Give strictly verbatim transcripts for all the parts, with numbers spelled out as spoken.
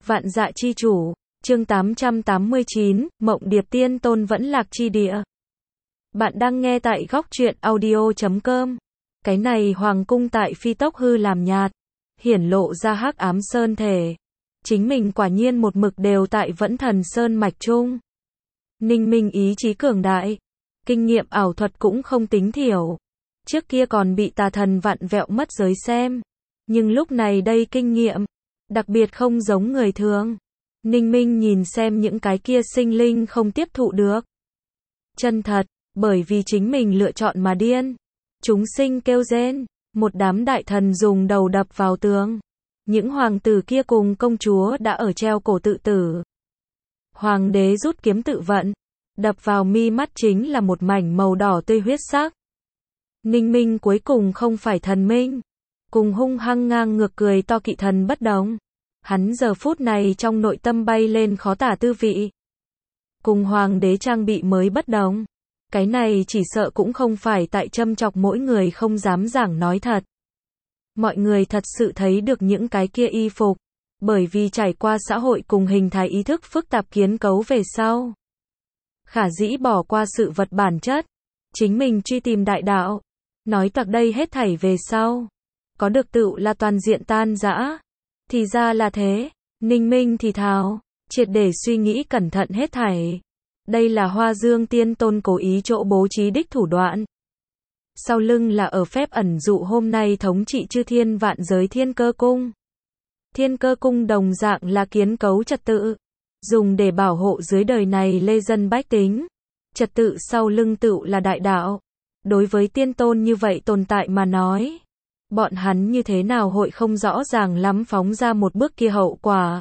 Vạn Dạ Chi Chủ, chương tám trăm tám mươi chín, Mộng Điệp Tiên Tôn vẫn lạc chi địa. Bạn đang nghe tại góc truyện audio chấm com. Cái này hoàng cung tại phi tốc hư làm nhạt, hiển lộ ra hắc ám sơn thể. Chính mình quả nhiên một mực đều tại Vẫn Thần Sơn mạch trung. Ninh Minh ý chí cường đại, kinh nghiệm ảo thuật cũng không tính thiểu. Trước kia còn bị tà thần vặn vẹo mất giới xem, nhưng lúc này đây kinh nghiệm, đặc biệt không giống người thường. Ninh Minh nhìn xem những cái kia sinh linh không tiếp thụ được. Chân thật, bởi vì chính mình lựa chọn mà điên. Chúng sinh kêu rên, một đám đại thần dùng đầu đập vào tường. Những hoàng tử kia cùng công chúa đã ở treo cổ tự tử. Hoàng đế rút kiếm tự vận, đập vào mi mắt chính là một mảnh màu đỏ tươi huyết sắc. Ninh Minh cuối cùng không phải thần minh, cùng hung hăng ngang ngược cười to kỵ thần bất đồng. Hắn giờ phút này trong nội tâm bay lên khó tả tư vị. Cùng hoàng đế trang bị mới bất đồng. Cái này chỉ sợ cũng không phải tại châm chọc mỗi người không dám giảng nói thật. Mọi người thật sự thấy được những cái kia y phục, bởi vì trải qua xã hội cùng hình thái ý thức phức tạp kiến cấu về sau. Khả dĩ bỏ qua sự vật bản chất, chính mình truy tìm đại đạo, nói toạc đây hết thảy về sau. Có được tựu là toàn diện tan rã. Thì ra là thế, Ninh Minh thì thào, triệt để suy nghĩ cẩn thận hết thảy. Đây là Hoa Dương Tiên Tôn cố ý chỗ bố trí đích thủ đoạn. Sau lưng là ở phép ẩn dụ hôm nay thống trị chư thiên vạn giới Thiên Cơ Cung. Thiên Cơ Cung đồng dạng là kiến cấu trật tự, dùng để bảo hộ dưới đời này lê dân bách tính. Trật tự sau lưng tựu là đại đạo. Đối với tiên tôn như vậy tồn tại mà nói, bọn hắn như thế nào hội không rõ ràng lắm phóng ra một bước kia hậu quả.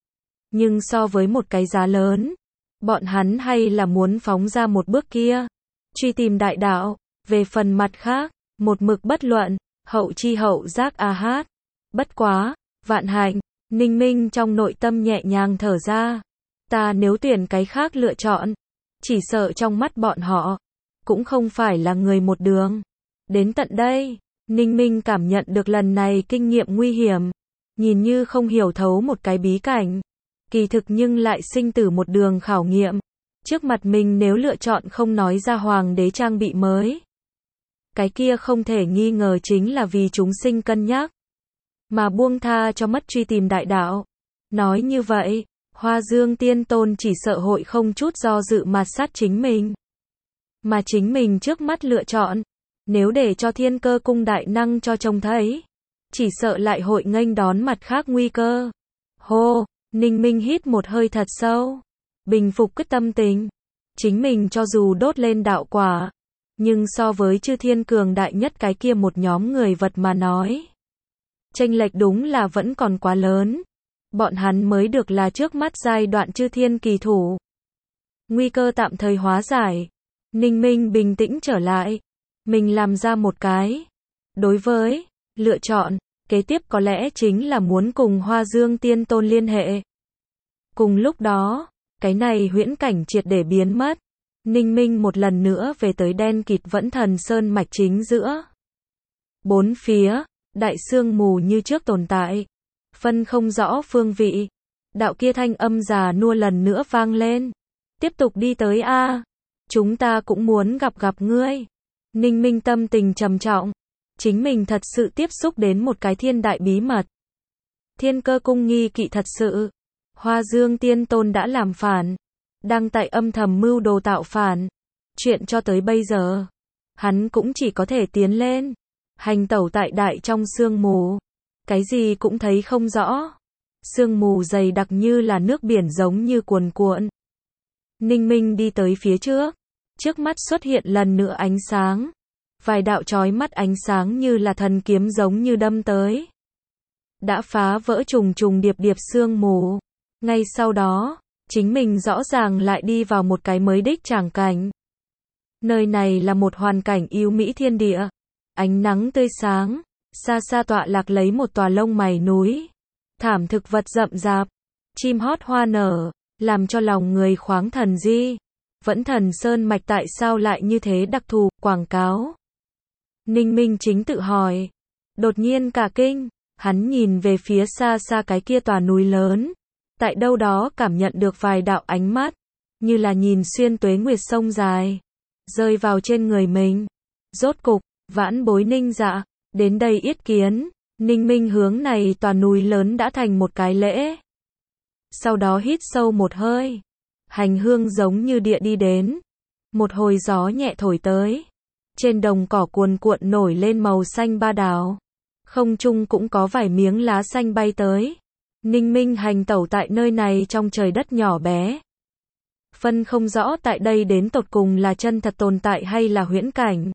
Nhưng so với một cái giá lớn, bọn hắn hay là muốn phóng ra một bước kia, truy tìm đại đạo. Về phần mặt khác, một mực bất luận, hậu chi hậu giác a hát. Bất quá, vạn hạnh, Ninh Minh trong nội tâm nhẹ nhàng thở ra. Ta nếu tuyển cái khác lựa chọn, chỉ sợ trong mắt bọn họ, cũng không phải là người một đường. Đến tận đây, Ninh Minh cảm nhận được lần này kinh nghiệm nguy hiểm, nhìn như không hiểu thấu một cái bí cảnh, kỳ thực nhưng lại sinh tử một đường khảo nghiệm. Trước mặt mình nếu lựa chọn không nói ra hoàng đế trang bị mới, cái kia không thể nghi ngờ chính là vì chúng sinh cân nhắc, mà buông tha cho mất truy tìm đại đạo. Nói như vậy, Hoa Dương Tiên Tôn chỉ sợ hội không chút do dự mạt sát chính mình. Mà chính mình trước mắt lựa chọn, nếu để cho Thiên Cơ Cung đại năng cho trông thấy, chỉ sợ lại hội nghênh đón mặt khác nguy cơ. Hô, Ninh Minh hít một hơi thật sâu, bình phục quyết tâm tình. Chính mình cho dù đốt lên đạo quả, nhưng so với chư thiên cường đại nhất cái kia một nhóm người vật mà nói, chênh lệch đúng là vẫn còn quá lớn. Bọn hắn mới được là trước mắt giai đoạn chư thiên kỳ thủ. Nguy cơ tạm thời hóa giải. Ninh Minh bình tĩnh trở lại. Mình làm ra một cái. Đối với lựa chọn, kế tiếp có lẽ chính là muốn cùng Hoa Dương Tiên Tôn liên hệ. Cùng lúc đó, cái này huyễn cảnh triệt để biến mất. Ninh Minh một lần nữa về tới đen kịt Vẫn Thần Sơn mạch chính giữa. Bốn phía, đại sương mù như trước tồn tại, phân không rõ phương vị. Đạo kia thanh âm già nua lần nữa vang lên. Tiếp tục đi tới a, chúng ta cũng muốn gặp gặp ngươi. Ninh Minh tâm tình trầm trọng, chính mình thật sự tiếp xúc đến một cái thiên đại bí mật. Thiên Cơ Cung nghi kỵ thật sự. Hoa Dương Tiên Tôn đã làm phản, đang tại âm thầm mưu đồ tạo phản. Chuyện cho tới bây giờ, hắn cũng chỉ có thể tiến lên, hành tẩu tại đại trong sương mù, cái gì cũng thấy không rõ. Sương mù dày đặc như là nước biển giống như cuồn cuộn. Ninh Minh đi tới phía trước, trước mắt xuất hiện lần nữa ánh sáng, vài đạo chói mắt ánh sáng như là thần kiếm giống như đâm tới, đã phá vỡ trùng trùng điệp điệp sương mù. Ngay sau đó, chính mình rõ ràng lại đi vào một cái mới đích tràng cảnh. Nơi này là một hoàn cảnh yêu mỹ thiên địa, ánh nắng tươi sáng, xa xa tọa lạc lấy một tòa lông mày núi, thảm thực vật rậm rạp, chim hót hoa nở, làm cho lòng người khoáng thần di. Vẫn Thần Sơn mạch tại sao lại như thế đặc thù, quảng cáo. Ninh Minh chính tự hỏi, đột nhiên cả kinh, hắn nhìn về phía xa xa cái kia tòa núi lớn, tại đâu đó cảm nhận được vài đạo ánh mắt, như là nhìn xuyên tuế nguyệt sông dài, rơi vào trên người mình. Rốt cục, vãn bối Ninh Dạ, đến đây yết kiến. Ninh Minh hướng này tòa núi lớn đã thành một cái lễ. Sau đó hít sâu một hơi. Hành hương giống như địa đi đến. Một hồi gió nhẹ thổi tới. Trên đồng cỏ cuồn cuộn nổi lên màu xanh ba đào. Không trung cũng có vài miếng lá xanh bay tới. Ninh Minh hành tẩu tại nơi này trong trời đất nhỏ bé. Phân không rõ tại đây đến tột cùng là chân thật tồn tại hay là huyễn cảnh.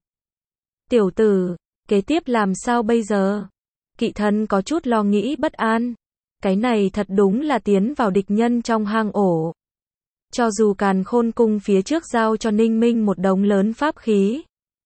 Tiểu tử, kế tiếp làm sao bây giờ? Kỵ thần có chút lo nghĩ bất an. Cái này thật đúng là tiến vào địch nhân trong hang ổ. Cho dù Càn Khôn Cung phía trước giao cho Ninh Minh một đống lớn pháp khí.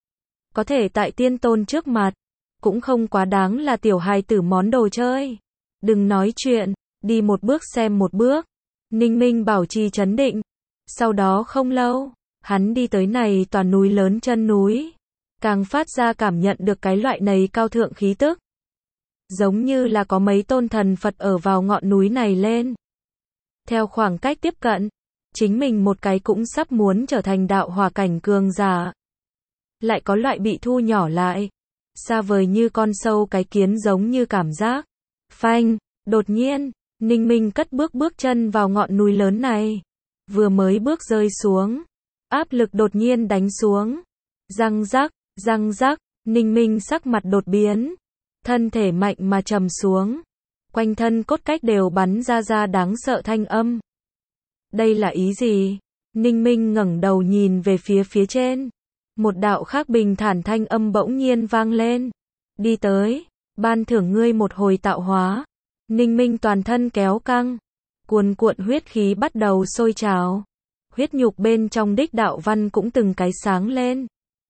Có thể tại tiên tôn trước mặt, cũng không quá đáng là tiểu hài tử món đồ chơi. Đừng nói chuyện, đi một bước xem một bước. Ninh Minh bảo trì trấn định. Sau đó không lâu, hắn đi tới này tòa núi lớn chân núi. Càng phát ra cảm nhận được cái loại này cao thượng khí tức. Giống như là có mấy tôn thần Phật ở vào ngọn núi này lên. Theo khoảng cách tiếp cận, chính mình một cái cũng sắp muốn trở thành đạo hỏa cảnh cường giả. Lại có loại bị thu nhỏ lại. Xa vời như con sâu cái kiến giống như cảm giác. Phanh, đột nhiên, Ninh Minh cất bước bước chân vào ngọn núi lớn này. Vừa mới bước rơi xuống. Áp lực đột nhiên đánh xuống. Răng rắc, răng rắc, Ninh Minh sắc mặt đột biến. Thân thể mạnh mà trầm xuống. Quanh thân cốt cách đều bắn ra ra đáng sợ thanh âm. Đây là ý gì? Ninh Minh ngẩng đầu nhìn về phía phía trên. Một đạo khác bình thản thanh âm bỗng nhiên vang lên. Đi tới, ban thưởng ngươi một hồi tạo hóa. Ninh Minh toàn thân kéo căng. Cuồn cuộn huyết khí bắt đầu sôi trào. Huyết nhục bên trong đích đạo văn cũng từng cái sáng lên.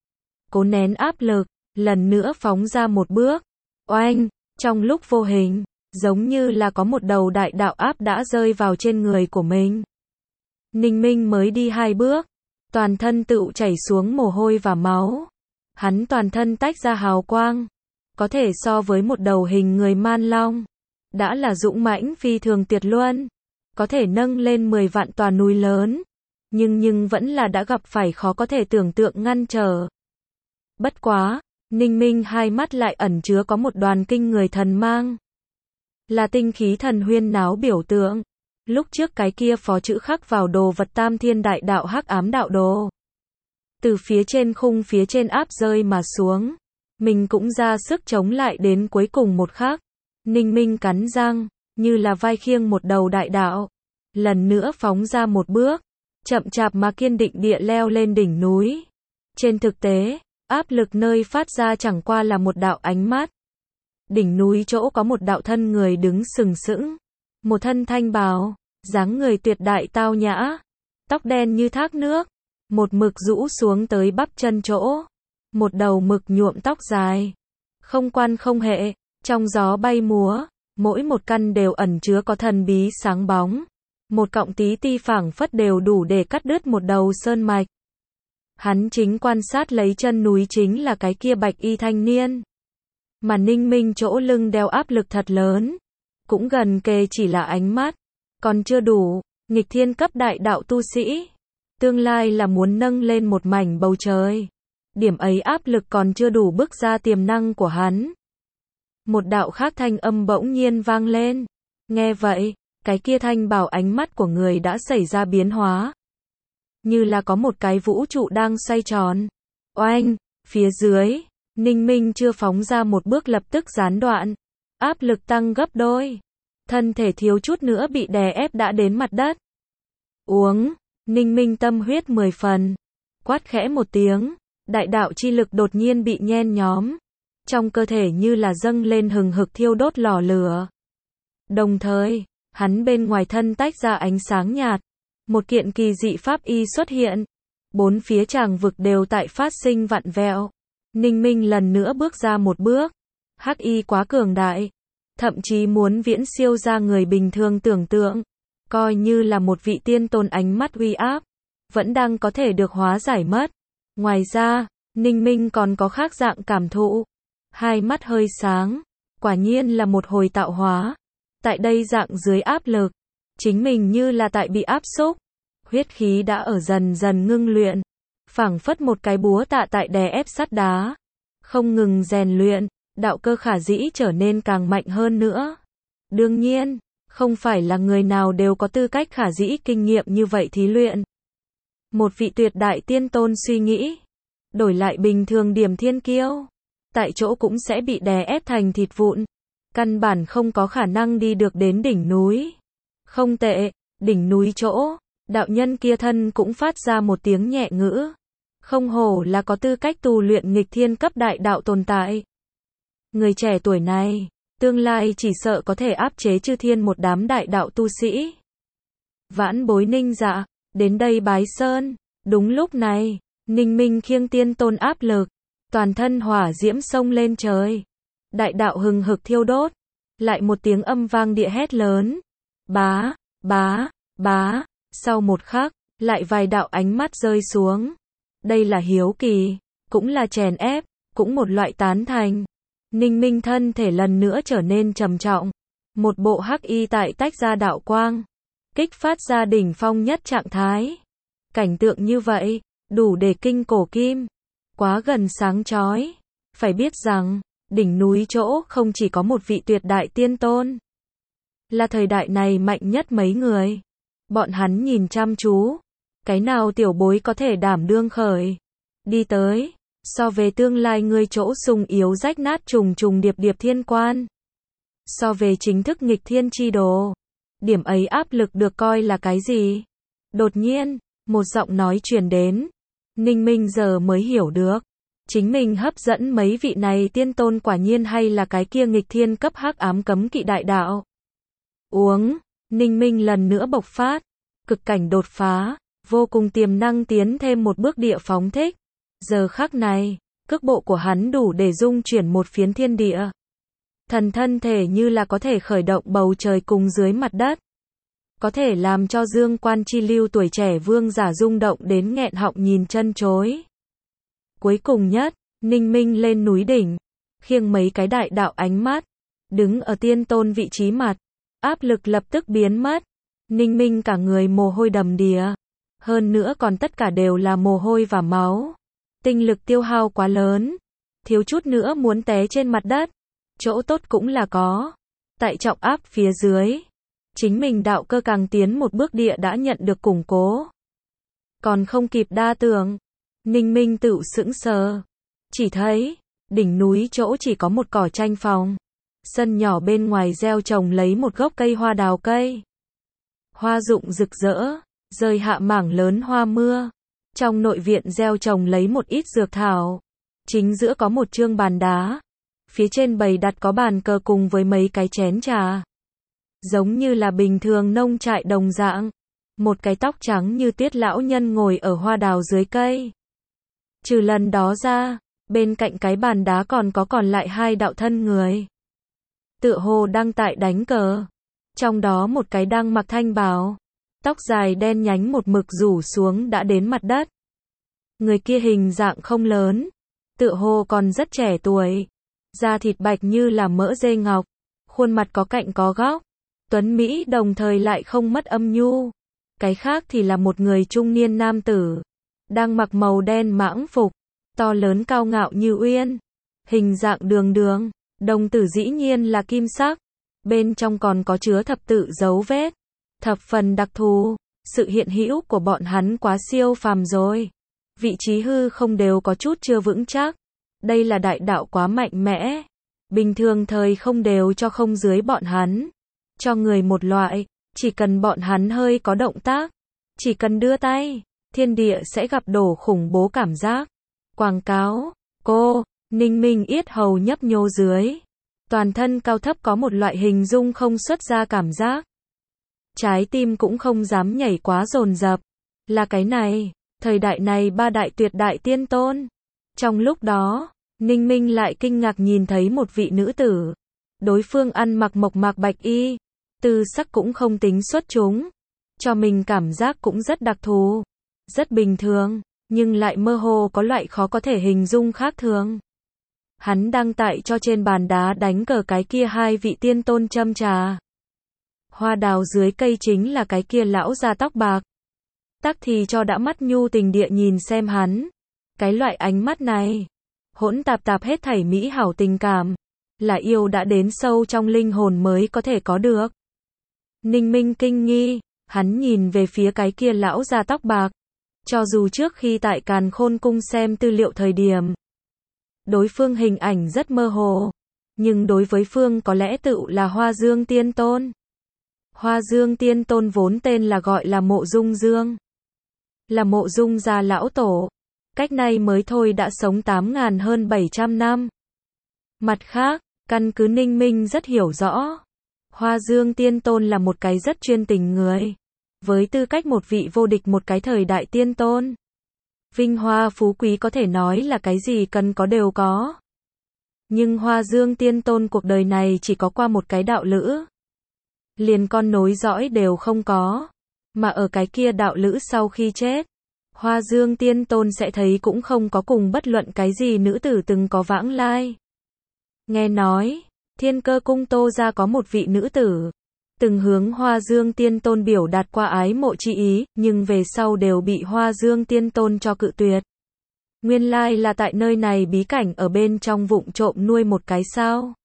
Cố nén áp lực, lần nữa phóng ra một bước. Oanh, trong lúc vô hình, giống như là có một đầu đại đạo áp đã rơi vào trên người của mình. Ninh Minh mới đi hai bước, toàn thân tựu chảy xuống mồ hôi và máu. Hắn toàn thân tách ra hào quang, có thể so với một đầu hình người man long. Đã là dũng mãnh phi thường tuyệt luân, có thể nâng lên mười vạn tòa núi lớn. Nhưng nhưng vẫn là đã gặp phải khó có thể tưởng tượng ngăn trở. Bất quá, Ninh Minh hai mắt lại ẩn chứa có một đoàn kinh người thần mang. Là tinh khí thần huyên náo biểu tượng. Lúc trước cái kia phó chữ khắc vào đồ vật tam thiên đại đạo hắc ám đạo đồ. Từ phía trên khung phía trên áp rơi mà xuống. Mình cũng ra sức chống lại đến cuối cùng một khắc. Ninh Minh cắn răng, như là vai khiêng một đầu đại đạo. Lần nữa phóng ra một bước. Chậm chạp mà kiên định địa leo lên đỉnh núi. Trên thực tế, áp lực nơi phát ra chẳng qua là một đạo ánh mắt. Đỉnh núi chỗ có một đạo thân người đứng sừng sững. Một thân thanh bào, dáng người tuyệt đại tao nhã. Tóc đen như thác nước. Một mực rũ xuống tới bắp chân chỗ. Một đầu mực nhuộm tóc dài. Không quan không hệ, trong gió bay múa. Mỗi một căn đều ẩn chứa có thần bí sáng bóng. Một cọng tí ti phảng phất đều đủ để cắt đứt một đầu sơn mạch. Hắn chính quan sát lấy chân núi chính là cái kia bạch y thanh niên. Mà Ninh Minh chỗ lưng đeo áp lực thật lớn. Cũng gần kề chỉ là ánh mắt. Còn chưa đủ, nghịch thiên cấp đại đạo tu sĩ. Tương lai là muốn nâng lên một mảnh bầu trời. Điểm ấy áp lực còn chưa đủ bước ra tiềm năng của hắn. Một đạo khác thanh âm bỗng nhiên vang lên. Nghe vậy, cái kia thanh bảo ánh mắt của người đã xảy ra biến hóa. Như là có một cái vũ trụ đang xoay tròn. Oanh, phía dưới, Ninh Minh chưa phóng ra một bước lập tức gián đoạn. Áp lực tăng gấp đôi. Thân thể thiếu chút nữa bị đè ép đã đến mặt đất. Uống, Ninh Minh tâm huyết mười phần. Quát khẽ một tiếng, đại đạo chi lực đột nhiên bị nhen nhóm. Trong cơ thể như là dâng lên hừng hực thiêu đốt lò lửa. Đồng thời, hắn bên ngoài thân tách ra ánh sáng nhạt. Một kiện kỳ dị pháp y xuất hiện. Bốn phía tràng vực đều tại phát sinh vặn vẹo. Ninh Minh lần nữa bước ra một bước. Hắc y quá cường đại. Thậm chí muốn viễn siêu ra người bình thường tưởng tượng. Coi như là một vị tiên tôn ánh mắt uy áp. Vẫn đang có thể được hóa giải mất. Ngoài ra, Ninh Minh còn có khác dạng cảm thụ. Hai mắt hơi sáng. Quả nhiên là một hồi tạo hóa. Tại đây dạng dưới áp lực. Chính mình như là tại bị áp xúc. Huyết khí đã ở dần dần ngưng luyện. Phảng phất một cái búa tạ tại đè ép sắt đá. Không ngừng rèn luyện, đạo cơ khả dĩ trở nên càng mạnh hơn nữa. Đương nhiên, không phải là người nào đều có tư cách khả dĩ kinh nghiệm như vậy thí luyện. Một vị tuyệt đại tiên tôn suy nghĩ. Đổi lại bình thường điểm thiên kiêu. Tại chỗ cũng sẽ bị đè ép thành thịt vụn. Căn bản không có khả năng đi được đến đỉnh núi. Không tệ, đỉnh núi chỗ. Đạo nhân kia thân cũng phát ra một tiếng nhẹ ngữ. Không hổ là có tư cách tu luyện nghịch thiên cấp đại đạo tồn tại. Người trẻ tuổi này, tương lai chỉ sợ có thể áp chế chư thiên một đám đại đạo tu sĩ. Vãn bối Ninh Dạ, đến đây bái sơn. Đúng lúc này, Ninh Minh khiêng tiên tôn áp lực. Toàn thân hỏa diễm sông lên trời. Đại đạo hừng hực thiêu đốt. Lại một tiếng âm vang địa hét lớn. Bá, bá, bá. Sau một khắc, lại vài đạo ánh mắt rơi xuống. Đây là hiếu kỳ, cũng là chèn ép, cũng một loại tán thành. Ninh Minh thân thể lần nữa trở nên trầm trọng. Một bộ hắc y tại tách ra đạo quang. Kích phát ra đỉnh phong nhất trạng thái. Cảnh tượng như vậy, đủ để kinh cổ kim. Quá gần sáng chói. Phải biết rằng, đỉnh núi chỗ không chỉ có một vị tuyệt đại tiên tôn. Là thời đại này mạnh nhất mấy người. Bọn hắn nhìn chăm chú. Cái nào tiểu bối có thể đảm đương khởi. Đi tới. So về tương lai người chỗ sùng yếu rách nát trùng trùng điệp điệp thiên quan. So về chính thức nghịch thiên chi đồ. Điểm ấy áp lực được coi là cái gì? Đột nhiên, một giọng nói truyền đến. Ninh Minh giờ mới hiểu được. Chính mình hấp dẫn mấy vị này tiên tôn quả nhiên hay là cái kia nghịch thiên cấp hắc ám cấm kỵ đại đạo. Uống. Ninh Minh lần nữa bộc phát. Cực cảnh đột phá. Vô cùng tiềm năng tiến thêm một bước địa phóng thích. Giờ khắc này, cước bộ của hắn đủ để dung chuyển một phiến thiên địa. Thần thân thể như là có thể khởi động bầu trời cùng dưới mặt đất. Có thể làm cho dương quan chi lưu tuổi trẻ vương giả rung động đến nghẹn họng nhìn chân chối. Cuối cùng nhất, Ninh Minh lên núi đỉnh. Khiêng mấy cái đại đạo ánh mắt. Đứng ở tiên tôn vị trí mặt. Áp lực lập tức biến mất. Ninh Minh cả người mồ hôi đầm đìa. Hơn nữa còn tất cả đều là mồ hôi và máu. Tinh lực tiêu hao quá lớn. Thiếu chút nữa muốn té trên mặt đất. Chỗ tốt cũng là có. Tại trọng áp phía dưới. Chính mình đạo cơ càng tiến một bước địa đã nhận được củng cố. Còn không kịp đa tưởng. Ninh Minh tự sững sờ. Chỉ thấy, đỉnh núi chỗ chỉ có một cỏ tranh phòng. Sân nhỏ bên ngoài gieo trồng lấy một gốc cây hoa đào cây. Hoa rụng rực rỡ, rơi hạ mảng lớn hoa mưa. Trong nội viện gieo trồng lấy một ít dược thảo. Chính giữa có một chương bàn đá. Phía trên bày đặt có bàn cờ cùng với mấy cái chén trà. Giống như là bình thường nông trại đồng dạng. Một cái tóc trắng như tuyết lão nhân ngồi ở hoa đào dưới cây. Trừ lần đó ra, bên cạnh cái bàn đá còn có còn lại hai đạo thân người. Tựa hồ đang tại đánh cờ. Trong đó một cái đang mặc thanh bào. Tóc dài đen nhánh một mực rủ xuống đã đến mặt đất. Người kia hình dạng không lớn. Tựa hồ còn rất trẻ tuổi. Da thịt bạch như là mỡ dê ngọc. Khuôn mặt có cạnh có góc. Tuấn Mỹ đồng thời lại không mất âm nhu. Cái khác thì là một người trung niên nam tử. Đang mặc màu đen mãng phục. To lớn cao ngạo như uyên. Hình dạng đường đường. Đồng tử dĩ nhiên là kim sắc. Bên trong còn có chứa thập tự dấu vết. Thập phần đặc thù. Sự hiện hữu của bọn hắn quá siêu phàm rồi. Vị trí hư không đều có chút chưa vững chắc. Đây là đại đạo quá mạnh mẽ. Bình thường thời không đều cho không dưới bọn hắn. Cho người một loại. Chỉ cần bọn hắn hơi có động tác. Chỉ cần đưa tay. Thiên địa sẽ gặp đổ khủng bố cảm giác. Quảng cáo. Cô. Ninh Minh yết hầu nhấp nhô dưới. Toàn thân cao thấp có một loại hình dung không xuất ra cảm giác. Trái tim cũng không dám nhảy quá dồn dập. Là cái này. Thời đại này ba đại tuyệt đại tiên tôn. Trong lúc đó, Ninh Minh lại kinh ngạc nhìn thấy một vị nữ tử. Đối phương ăn mặc mộc mạc bạch y. Tư sắc cũng không tính xuất chúng. Cho mình cảm giác cũng rất đặc thù. Rất bình thường, nhưng lại mơ hồ có loại khó có thể hình dung khác thường. Hắn đang tại cho trên bàn đá đánh cờ cái kia hai vị tiên tôn châm trà. Hoa đào dưới cây chính là cái kia lão già tóc bạc. Tắc thì cho đã mắt nhu tình địa nhìn xem hắn. Cái loại ánh mắt này, hỗn tạp tạp hết thảy mỹ hảo tình cảm, là yêu đã đến sâu trong linh hồn mới có thể có được. Ninh Minh kinh nghi, hắn nhìn về phía cái kia lão già tóc bạc. Cho dù trước khi tại Càn Khôn Cung xem tư liệu thời điểm, đối phương hình ảnh rất mơ hồ, nhưng đối với phương có lẽ tự là Hoa Dương Tiên Tôn. Hoa Dương Tiên Tôn vốn tên là gọi là Mộ Dung Dương, là Mộ Dung gia lão tổ, cách nay mới thôi đã sống tám nghìn hơn bảy trăm năm. Mặt khác, căn cứ Ninh Minh rất hiểu rõ, Hoa Dương Tiên Tôn là một cái rất chuyên tình người, với tư cách một vị vô địch một cái thời đại tiên tôn. Vinh hoa phú quý có thể nói là cái gì cần có đều có. Nhưng Hoa Dương Tiên Tôn cuộc đời này chỉ có qua một cái đạo lữ. Liền con nối dõi đều không có. Mà ở cái kia đạo lữ sau khi chết, Hoa Dương Tiên Tôn sẽ thấy cũng không có cùng bất luận cái gì nữ tử từng có vãng lai. Nghe nói, Thiên Cơ Cung Tô gia có một vị nữ tử, từng hướng Hoa Dương Tiên Tôn biểu đạt qua ái mộ chi ý, nhưng về sau đều bị Hoa Dương Tiên Tôn cho cự tuyệt. Nguyên lai là tại nơi này bí cảnh ở bên trong vụng trộm nuôi một cái sao.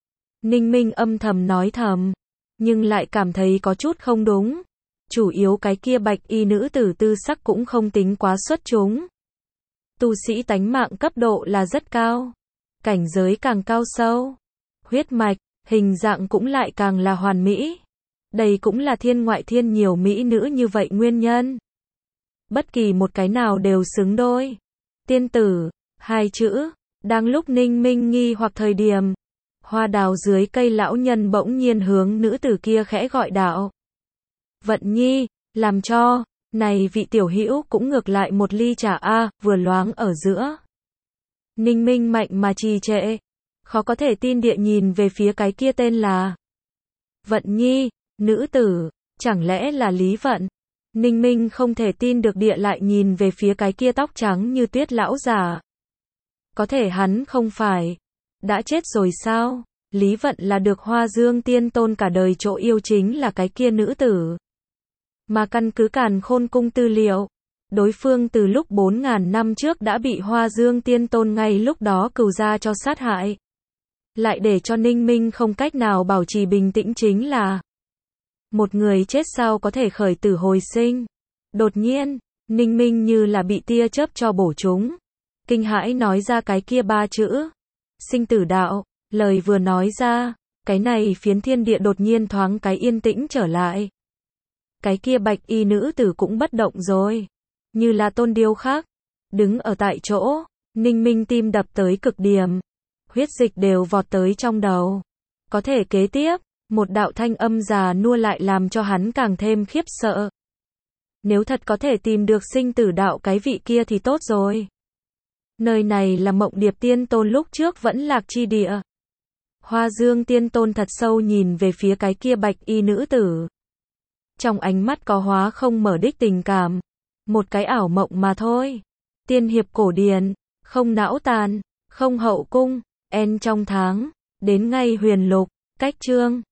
Ninh Minh âm thầm nói thầm, nhưng lại cảm thấy có chút không đúng. Chủ yếu cái kia bạch y nữ tử tư sắc cũng không tính quá xuất chúng. Tu sĩ tánh mạng cấp độ là rất cao, cảnh giới càng cao sâu, huyết mạch, hình dạng cũng lại càng là hoàn mỹ. Đây cũng là thiên ngoại thiên nhiều mỹ nữ như vậy nguyên nhân. Bất kỳ một cái nào đều xứng đôi. Tiên tử, hai chữ, đang lúc Ninh Minh nghi hoặc thời điểm, hoa đào dưới cây lão nhân bỗng nhiên hướng nữ tử kia khẽ gọi đạo. Vận Nhi, làm cho, này vị tiểu hữu cũng ngược lại một ly trà a, vừa loáng ở giữa. Ninh Minh mạnh mà trì trệ, khó có thể tin địa nhìn về phía cái kia tên là Vận Nhi, nữ tử, chẳng lẽ là Lý Vận? Ninh Minh không thể tin được địa lại nhìn về phía cái kia tóc trắng như tuyết lão già. Có thể hắn không phải đã chết rồi sao? Lý Vận là được Hoa Dương Tiên Tôn cả đời chỗ yêu chính là cái kia nữ tử. Mà căn cứ Càn Khôn Cung tư liệu, đối phương từ lúc bốn nghìn năm trước đã bị Hoa Dương Tiên Tôn ngay lúc đó cừu ra cho sát hại. Lại để cho Ninh Minh không cách nào bảo trì bình tĩnh chính là một người chết sao có thể khởi tử hồi sinh. Đột nhiên, Ninh Minh như là bị tia chớp cho bổ trúng. Kinh hãi nói ra cái kia ba chữ. Sinh tử đạo, lời vừa nói ra, cái này phiến thiên địa đột nhiên thoáng cái yên tĩnh trở lại. Cái kia bạch y nữ tử cũng bất động rồi. Như là tôn điêu khác. Đứng ở tại chỗ, Ninh Minh tim đập tới cực điểm. Huyết dịch đều vọt tới trong đầu. Có thể kế tiếp, một đạo thanh âm già nua lại làm cho hắn càng thêm khiếp sợ. Nếu thật có thể tìm được sinh tử đạo cái vị kia thì tốt rồi. Nơi này là Mộng Điệp Tiên Tôn lúc trước vẫn lạc chi địa. Hoa Dương Tiên Tôn thật sâu nhìn về phía cái kia bạch y nữ tử. Trong ánh mắt có hóa không mở đích tình cảm. Một cái ảo mộng mà thôi. Tiên hiệp cổ điển, không não tàn, không hậu cung, en trong tháng, đến ngay huyền lục, cách chương.